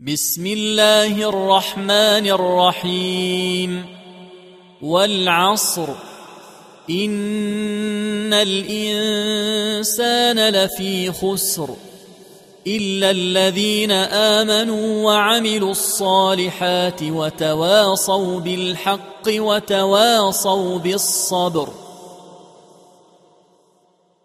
بسم الله الرحمن الرحيم. والعصر إن الإنسان لفي خسر إلا الذين آمنوا وعملوا الصالحات وتواصوا بالحق وتواصوا بالصبر.